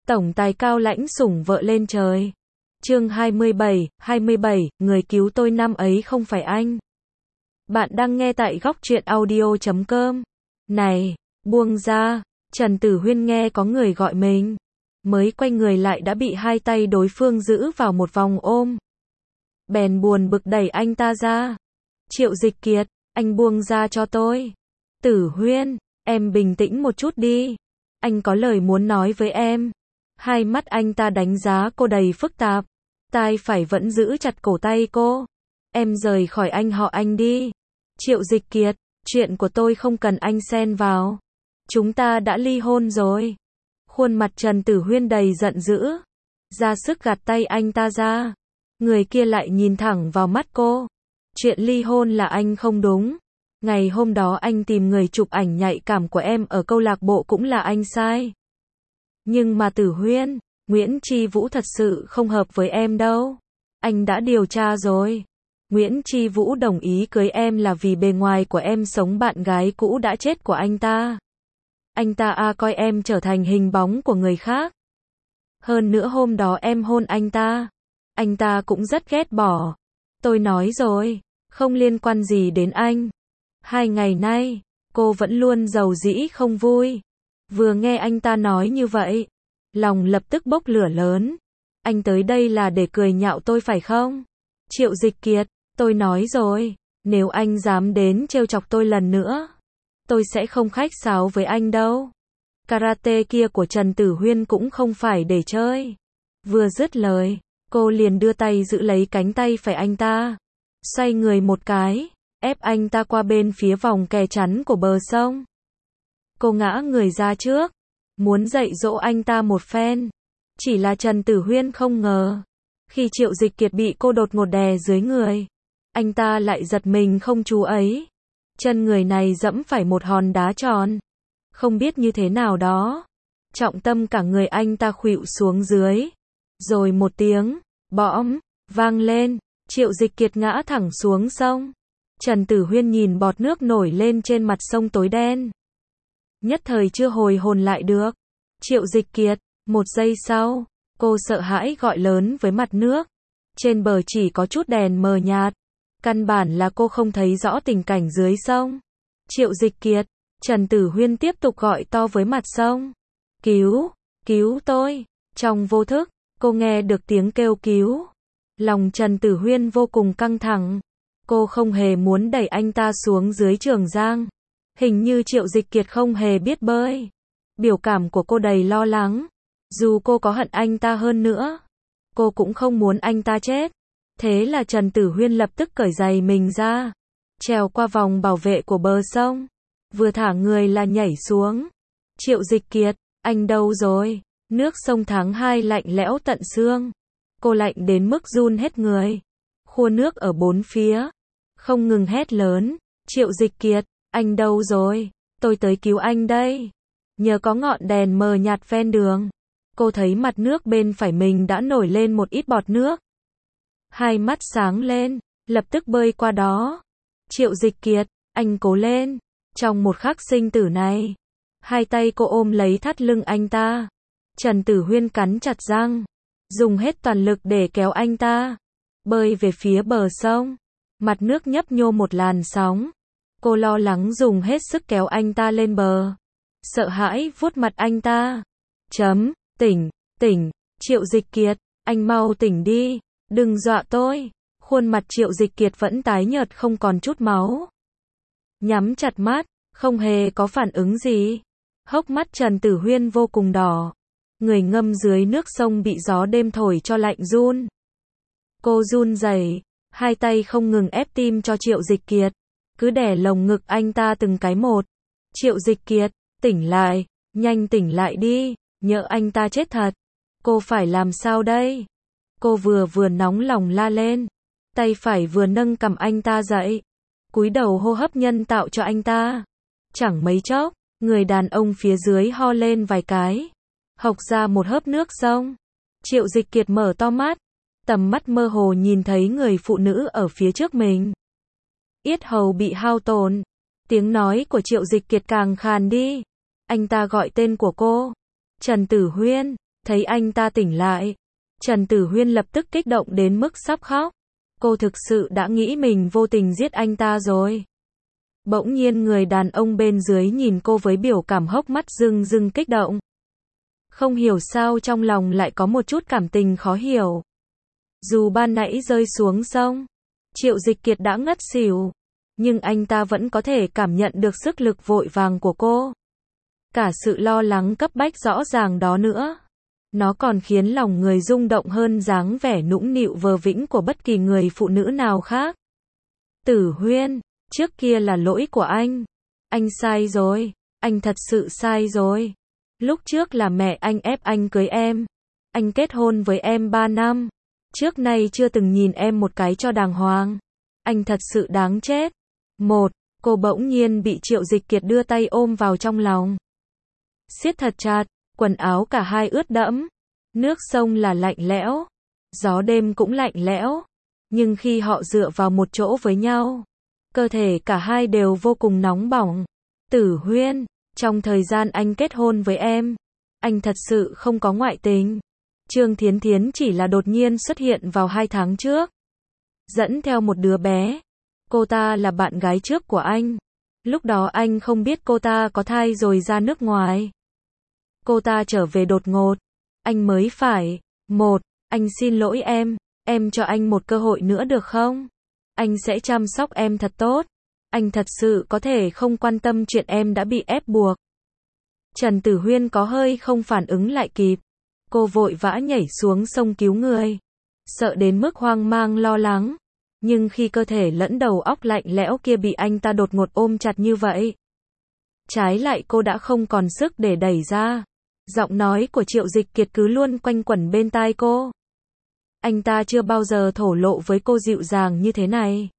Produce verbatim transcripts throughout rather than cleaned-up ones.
Tổng tài Cao Lãnh sủng vợ lên trời. Chương hai mươi bảy, hai mươi bảy, người cứu tôi năm ấy không phải anh. Bạn đang nghe tại góc truyện audio chấm com. Này, buông ra. Trần Tử Huyên nghe có người gọi mình. Mới quay người lại đã bị hai tay đối phương giữ vào một vòng ôm. Bèn buồn bực đẩy anh ta ra. Triệu Dịch Kiệt, anh buông ra cho tôi. Tử Huyên, em bình tĩnh một chút đi. Anh có lời muốn nói với em. Hai mắt anh ta đánh giá cô đầy phức tạp. Tai phải vẫn giữ chặt cổ tay cô. Em rời khỏi anh họ anh đi. Triệu Dịch Kiệt, chuyện của tôi không cần anh xen vào. Chúng ta đã ly hôn rồi. Khuôn mặt Trần Tử Huyên đầy giận dữ. Ra sức gạt tay anh ta ra. Người kia lại nhìn thẳng vào mắt cô. Chuyện ly hôn là anh không đúng. Ngày hôm đó anh tìm người chụp ảnh nhạy cảm của em ở câu lạc bộ cũng là anh sai. Nhưng mà Tử Huyên, Nguyễn Chi Vũ thật sự không hợp với em đâu. Anh đã điều tra rồi. Nguyễn Chi Vũ đồng ý cưới em là vì bề ngoài của em sống bạn gái cũ đã chết của anh ta. Anh ta à coi em trở thành hình bóng của người khác. Hơn nữa hôm đó em hôn anh ta. Anh ta cũng rất ghét bỏ. Tôi nói rồi, không liên quan gì đến anh. Hai ngày nay, cô vẫn luôn giàu dĩ không vui. Vừa nghe anh ta nói như vậy, lòng lập tức bốc lửa lớn. Anh tới đây là để cười nhạo tôi phải không? Triệu Dịch Kiệt, tôi nói rồi, nếu anh dám đến trêu chọc tôi lần nữa, tôi sẽ không khách sáo với anh đâu. Karate kia của Trần Tử Huyên cũng không phải để chơi. Vừa dứt lời, cô liền đưa tay giữ lấy cánh tay phải anh ta. Xoay người một cái, ép anh ta qua bên phía vòng kè chắn của bờ sông. Cô ngã người ra trước, muốn dạy dỗ anh ta một phen. Chỉ là Trần Tử Huyên không ngờ, khi Triệu Dịch Kiệt bị cô đột ngột đè dưới người, anh ta lại giật mình không chú ấy. Chân người này dẫm phải một hòn đá tròn. Không biết như thế nào đó. Trọng tâm cả người anh ta khuỵu xuống dưới. Rồi một tiếng, bõm, vang lên, Triệu Dịch Kiệt ngã thẳng xuống sông. Trần Tử Huyên nhìn bọt nước nổi lên trên mặt sông tối đen. Nhất thời chưa hồi hồn lại được. Triệu Dịch Kiệt, một giây sau, cô sợ hãi gọi lớn với mặt nước. Trên bờ chỉ có chút đèn mờ nhạt. Căn bản là cô không thấy rõ tình cảnh dưới sông. Triệu Dịch Kiệt, Trần Tử Huyên tiếp tục gọi to với mặt sông. Cứu, cứu tôi. Trong vô thức, cô nghe được tiếng kêu cứu. Lòng Trần Tử Huyên vô cùng căng thẳng. Cô không hề muốn đẩy anh ta xuống dưới Trường Giang. Hình như Triệu Dịch Kiệt không hề biết bơi. Biểu cảm của cô đầy lo lắng. Dù cô có hận anh ta hơn nữa, cô cũng không muốn anh ta chết. Thế là Trần Tử Huyên lập tức cởi giày mình ra, trèo qua vòng bảo vệ của bờ sông. Vừa thả người là nhảy xuống. Triệu Dịch Kiệt, anh đâu rồi? Nước sông tháng hai lạnh lẽo tận xương. Cô lạnh đến mức run hết người. Khua nước ở bốn phía, không ngừng hét lớn. Triệu Dịch Kiệt, anh đâu rồi? Tôi tới cứu anh đây. Nhờ có ngọn đèn mờ nhạt ven đường, cô thấy mặt nước bên phải mình đã nổi lên một ít bọt nước. Hai mắt sáng lên, lập tức bơi qua đó. Triệu Dịch Kiệt, anh cố lên. Trong một khắc sinh tử này, hai tay cô ôm lấy thắt lưng anh ta. Trần Tử Huyên cắn chặt răng, dùng hết toàn lực để kéo anh ta bơi về phía bờ sông. Mặt nước nhấp nhô một làn sóng. Cô lo lắng dùng hết sức kéo anh ta lên bờ. Sợ hãi vuốt mặt anh ta. Chấm, tỉnh, tỉnh, Triệu Dịch Kiệt, anh mau tỉnh đi, đừng dọa tôi. Khuôn mặt Triệu Dịch Kiệt vẫn tái nhợt không còn chút máu. Nhắm chặt mắt, không hề có phản ứng gì. Hốc mắt Trần Tử Huyên vô cùng đỏ. Người ngâm dưới nước sông bị gió đêm thổi cho lạnh run. Cô run rẩy, hai tay không ngừng ép tim cho Triệu Dịch Kiệt. Cứ đè lồng ngực anh ta từng cái một. Triệu Dịch Kiệt, tỉnh lại, nhanh tỉnh lại đi, nhỡ anh ta chết thật. Cô phải làm sao đây? Cô vừa vừa nóng lòng la lên. Tay phải vừa nâng cầm anh ta dậy. Cúi đầu hô hấp nhân tạo cho anh ta. Chẳng mấy chốc, người đàn ông phía dưới ho lên vài cái. Hộc ra một hớp nước sông. Triệu Dịch Kiệt mở to mắt. Tầm mắt mơ hồ nhìn thấy người phụ nữ ở phía trước mình. Yết hầu bị hao tổn. Tiếng nói của Triệu Dịch Kiệt càng khàn đi. Anh ta gọi tên của cô. Trần Tử Huyên. Thấy anh ta tỉnh lại, Trần Tử Huyên lập tức kích động đến mức sắp khóc. Cô thực sự đã nghĩ mình vô tình giết anh ta rồi. Bỗng nhiên người đàn ông bên dưới nhìn cô với biểu cảm hốc mắt rưng rưng kích động. Không hiểu sao trong lòng lại có một chút cảm tình khó hiểu. Dù ban nãy rơi xuống sông, Triệu Dịch Kiệt đã ngất xỉu, nhưng anh ta vẫn có thể cảm nhận được sức lực vội vàng của cô. Cả sự lo lắng cấp bách rõ ràng đó nữa. Nó còn khiến lòng người rung động hơn dáng vẻ nũng nịu vờ vĩnh của bất kỳ người phụ nữ nào khác. Tử Huyên, trước kia là lỗi của anh. Anh sai rồi, anh thật sự sai rồi. Lúc trước là mẹ anh ép anh cưới em. Anh kết hôn với em ba năm. Trước nay chưa từng nhìn em một cái cho đàng hoàng. Anh thật sự đáng chết. Một, cô bỗng nhiên bị Triệu Dịch Kiệt đưa tay ôm vào trong lòng. Siết thật chặt, quần áo cả hai ướt đẫm. Nước sông là lạnh lẽo. Gió đêm cũng lạnh lẽo. Nhưng khi họ dựa vào một chỗ với nhau, cơ thể cả hai đều vô cùng nóng bỏng. Tử Huyên, trong thời gian anh kết hôn với em, anh thật sự không có ngoại tình. Trương Thiến Thiến chỉ là đột nhiên xuất hiện vào hai tháng trước. Dẫn theo một đứa bé. Cô ta là bạn gái trước của anh. Lúc đó anh không biết cô ta có thai rồi ra nước ngoài. Cô ta trở về đột ngột. Anh mới phải. Một, anh xin lỗi em. Em cho anh một cơ hội nữa được không? Anh sẽ chăm sóc em thật tốt. Anh thật sự có thể không quan tâm chuyện em đã bị ép buộc. Trần Tử Huyên có hơi không phản ứng lại kịp. Cô vội vã nhảy xuống sông cứu người. Sợ đến mức hoang mang lo lắng. Nhưng khi cơ thể lẫn đầu óc lạnh lẽo kia bị anh ta đột ngột ôm chặt như vậy, trái lại cô đã không còn sức để đẩy ra. Giọng nói của Triệu Dịch Kiệt cứ luôn quanh quẩn bên tai cô. Anh ta chưa bao giờ thổ lộ với cô dịu dàng như thế này.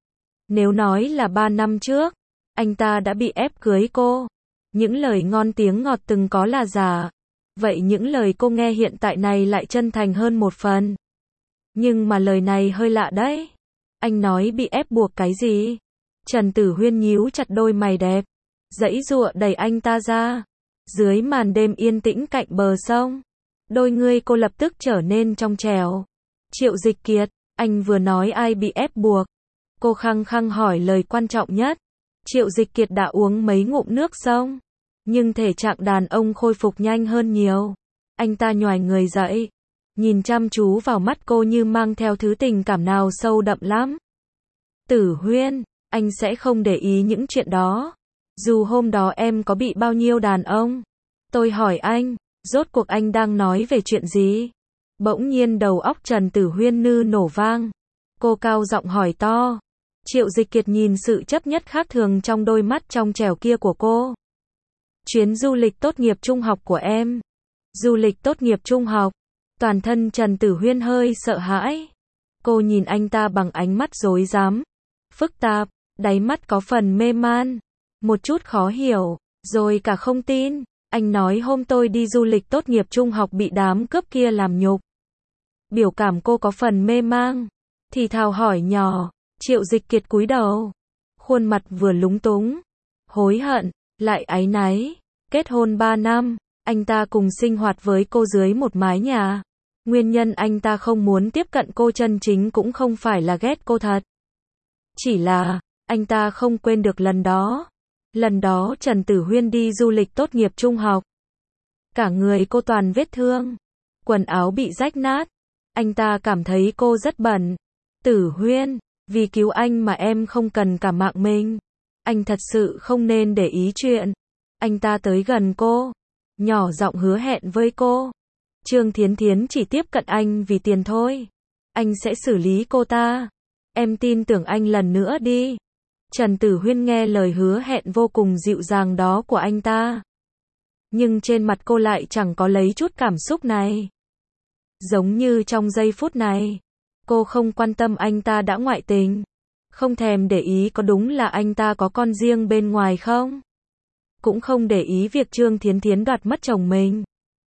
Nếu nói là ba năm trước, anh ta đã bị ép cưới cô, những lời ngon tiếng ngọt từng có là giả. Vậy những lời cô nghe hiện tại này lại chân thành hơn một phần. Nhưng mà lời này hơi lạ đấy. Anh nói bị ép buộc cái gì? Trần Tử Huyên nhíu chặt đôi mày đẹp, giãy giụa đẩy anh ta ra. Dưới màn đêm yên tĩnh cạnh bờ sông, đôi ngươi cô lập tức trở nên trong trẻo. Triệu Dịch Kiệt, anh vừa nói ai bị ép buộc? Cô khăng khăng hỏi lời quan trọng nhất. Triệu Dịch Kiệt đã uống mấy ngụm nước sông, nhưng thể trạng đàn ông khôi phục nhanh hơn nhiều. Anh ta nhoài người dậy, nhìn chăm chú vào mắt cô như mang theo thứ tình cảm nào sâu đậm lắm. Tử Huyên, anh sẽ không để ý những chuyện đó. Dù hôm đó em có bị bao nhiêu đàn ông. Tôi hỏi anh, rốt cuộc anh đang nói về chuyện gì? Bỗng nhiên đầu óc Trần Tử Huyên như nổ vang. Cô cao giọng hỏi to. Triệu Dịch Kiệt nhìn sự chấp nhất khác thường trong đôi mắt trong trẻo kia của cô. Chuyến du lịch tốt nghiệp trung học của em. Du lịch tốt nghiệp trung học. Toàn thân Trần Tử Huyên hơi sợ hãi. Cô nhìn anh ta bằng ánh mắt rối rắm, phức tạp, đáy mắt có phần mê man, một chút khó hiểu, rồi cả không tin. Anh nói hôm tôi đi du lịch tốt nghiệp trung học bị đám cướp kia làm nhục. Biểu cảm cô có phần mê mang, thì thào hỏi nhỏ. Triệu Dịch Kiệt cúi đầu, khuôn mặt vừa lúng túng, hối hận, lại áy náy. Kết hôn ba năm, anh ta cùng sinh hoạt với cô dưới một mái nhà. Nguyên nhân anh ta không muốn tiếp cận cô chân chính cũng không phải là ghét cô thật. Chỉ là, anh ta không quên được lần đó. Lần đó Trần Tử Huyên đi du lịch tốt nghiệp trung học. Cả người cô toàn vết thương, quần áo bị rách nát. Anh ta cảm thấy cô rất bẩn. Tử Huyên, vì cứu anh mà em không cần cả mạng mình. Anh thật sự không nên để ý chuyện. Anh ta tới gần cô, nhỏ giọng hứa hẹn với cô. Trương Thiến Thiến chỉ tiếp cận anh vì tiền thôi. Anh sẽ xử lý cô ta. Em tin tưởng anh lần nữa đi. Trần Tử Huyên nghe lời hứa hẹn vô cùng dịu dàng đó của anh ta. Nhưng trên mặt cô lại chẳng có lấy chút cảm xúc này. Giống như trong giây phút này, cô không quan tâm anh ta đã ngoại tình. Không thèm để ý có đúng là anh ta có con riêng bên ngoài không. Cũng không để ý việc Trương Thiến Thiến đoạt mất chồng mình.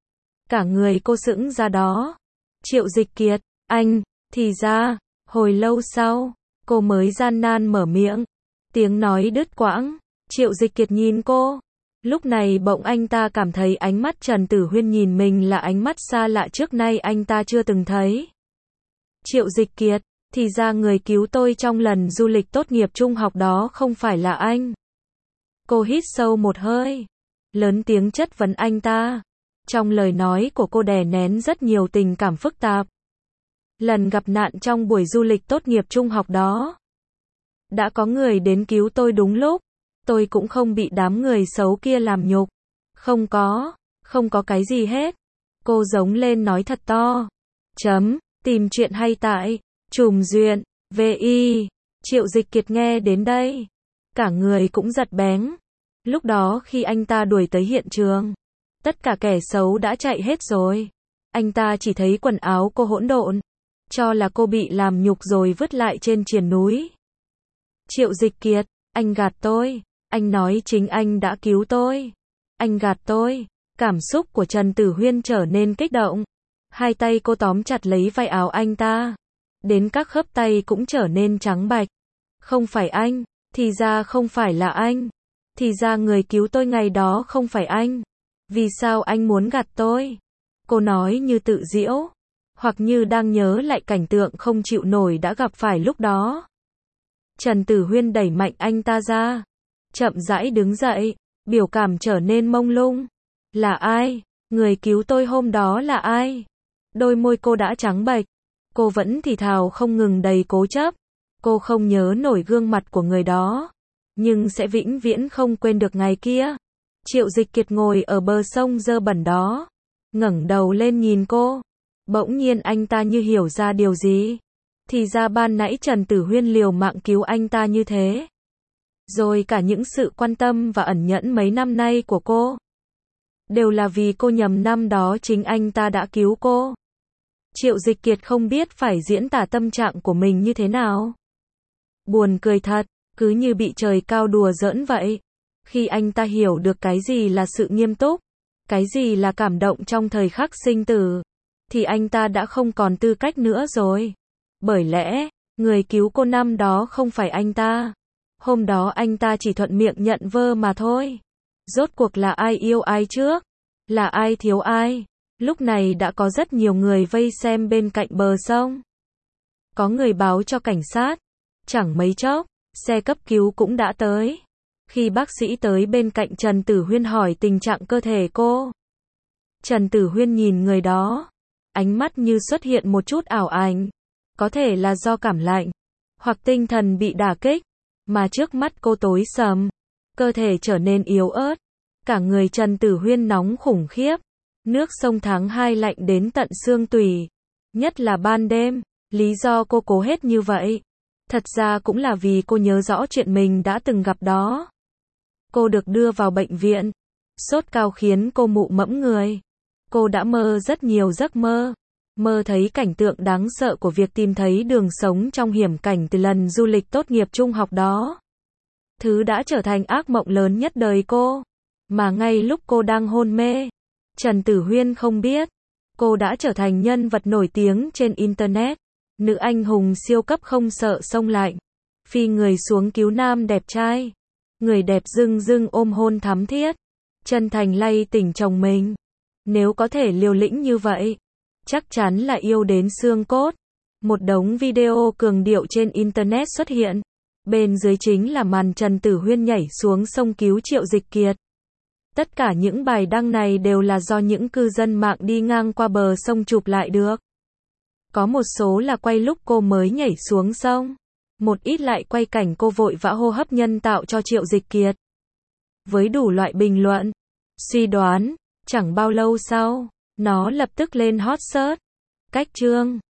Cả người cô sững ra đó. Triệu Dịch Kiệt, anh, thì ra, hồi lâu sau, cô mới gian nan mở miệng. Tiếng nói đứt quãng. Triệu Dịch Kiệt nhìn cô, Lúc này bỗng anh ta cảm thấy ánh mắt Trần Tử Huyên nhìn mình là ánh mắt xa lạ trước nay anh ta chưa từng thấy. Triệu Dịch Kiệt, thì ra người cứu tôi trong lần du lịch tốt nghiệp trung học đó không phải là anh. Cô hít sâu một hơi, lớn tiếng chất vấn anh ta. Trong lời nói của cô đè nén rất nhiều tình cảm phức tạp. Lần gặp nạn trong buổi du lịch tốt nghiệp trung học đó, đã có người đến cứu tôi đúng lúc. Tôi cũng không bị đám người xấu kia làm nhục. Không có, không có cái gì hết. Cô giống lên nói thật to. Chấm, tìm chuyện hay tại Trùm Duyện, vê i. Triệu Dịch Kiệt nghe đến đây, cả người cũng giật bén. Lúc đó khi anh ta đuổi tới hiện trường, tất cả kẻ xấu đã chạy hết rồi. Anh ta chỉ thấy quần áo cô hỗn độn, cho là cô bị làm nhục rồi vứt lại trên triền núi. Triệu Dịch Kiệt, anh gạt tôi. Anh nói chính anh đã cứu tôi. Anh gạt tôi. Cảm xúc của Trần Tử Huyên trở nên kích động. Hai tay cô tóm chặt lấy vai áo anh ta. Đến các khớp tay cũng trở nên trắng bạch. Không phải anh. Thì ra không phải là anh. Thì ra người cứu tôi ngày đó không phải anh. Vì sao anh muốn gạt tôi? Cô nói như tự giễu, hoặc như đang nhớ lại cảnh tượng không chịu nổi đã gặp phải lúc đó. Trần Tử Huyên đẩy mạnh anh ta ra, chậm rãi đứng dậy, biểu cảm trở nên mông lung. Là ai? Người cứu tôi hôm đó là ai? Đôi môi cô đã trắng bệch. Cô vẫn thì thào không ngừng đầy cố chấp. Cô không nhớ nổi gương mặt của người đó, nhưng sẽ vĩnh viễn không quên được ngày kia. Triệu Dịch Kiệt ngồi ở bờ sông dơ bẩn đó, ngẩng đầu lên nhìn cô. Bỗng nhiên anh ta như hiểu ra điều gì. Thì ra ban nãy Trần Tử Huyên liều mạng cứu anh ta như thế. Rồi cả những sự quan tâm và ẩn nhẫn mấy năm nay của cô, đều là vì cô nhầm năm đó chính anh ta đã cứu cô. Triệu Dịch Kiệt không biết phải diễn tả tâm trạng của mình như thế nào. Buồn cười thật, cứ như bị trời cao đùa giỡn vậy. Khi anh ta hiểu được cái gì là sự nghiêm túc, cái gì là cảm động trong thời khắc sinh tử, thì anh ta đã không còn tư cách nữa rồi. Bởi lẽ, người cứu cô năm đó không phải anh ta. Hôm đó anh ta chỉ thuận miệng nhận vơ mà thôi. Rốt cuộc là ai yêu ai trước? Là ai thiếu ai? Lúc này đã có rất nhiều người vây xem bên cạnh bờ sông. Có người báo cho cảnh sát. Chẳng mấy chốc, xe cấp cứu cũng đã tới. Khi bác sĩ tới bên cạnh Trần Tử Huyên hỏi tình trạng cơ thể cô, Trần Tử Huyên nhìn người đó, ánh mắt như xuất hiện một chút ảo ảnh. Có thể là do cảm lạnh, hoặc tinh thần bị đả kích, mà trước mắt cô tối sầm, cơ thể trở nên yếu ớt. Cả người Trần Tử Huyên nóng khủng khiếp. Nước sông tháng hai lạnh đến tận xương tủy. Nhất là ban đêm. Lý do cô cố hết như vậy, thật ra cũng là vì cô nhớ rõ chuyện mình đã từng gặp đó. Cô được đưa vào bệnh viện. Sốt cao khiến cô mụ mẫm người. Cô đã mơ rất nhiều giấc mơ. Mơ thấy cảnh tượng đáng sợ của việc tìm thấy đường sống trong hiểm cảnh từ lần du lịch tốt nghiệp trung học đó. Thứ đã trở thành ác mộng lớn nhất đời cô. Mà ngay lúc cô đang hôn mê, Trần Tử Huyên không biết, cô đã trở thành nhân vật nổi tiếng trên Internet. Nữ anh hùng siêu cấp không sợ sông lạnh. Phi người xuống cứu nam đẹp trai. Người đẹp dưng dưng ôm hôn thắm thiết. Chân thành lay tỉnh chồng mình. Nếu có thể liều lĩnh như vậy, chắc chắn là yêu đến xương cốt. Một đống video cường điệu trên Internet xuất hiện. Bên dưới chính là màn Trần Tử Huyên nhảy xuống sông cứu Triệu Dịch Kiệt. Tất cả những bài đăng này đều là do những cư dân mạng đi ngang qua bờ sông chụp lại được. Có một số là quay lúc cô mới nhảy xuống sông. Một ít lại quay cảnh cô vội vã hô hấp nhân tạo cho Triệu Dịch Kiệt. Với đủ loại bình luận, suy đoán, chẳng bao lâu sau, nó lập tức lên hot search. Cách chương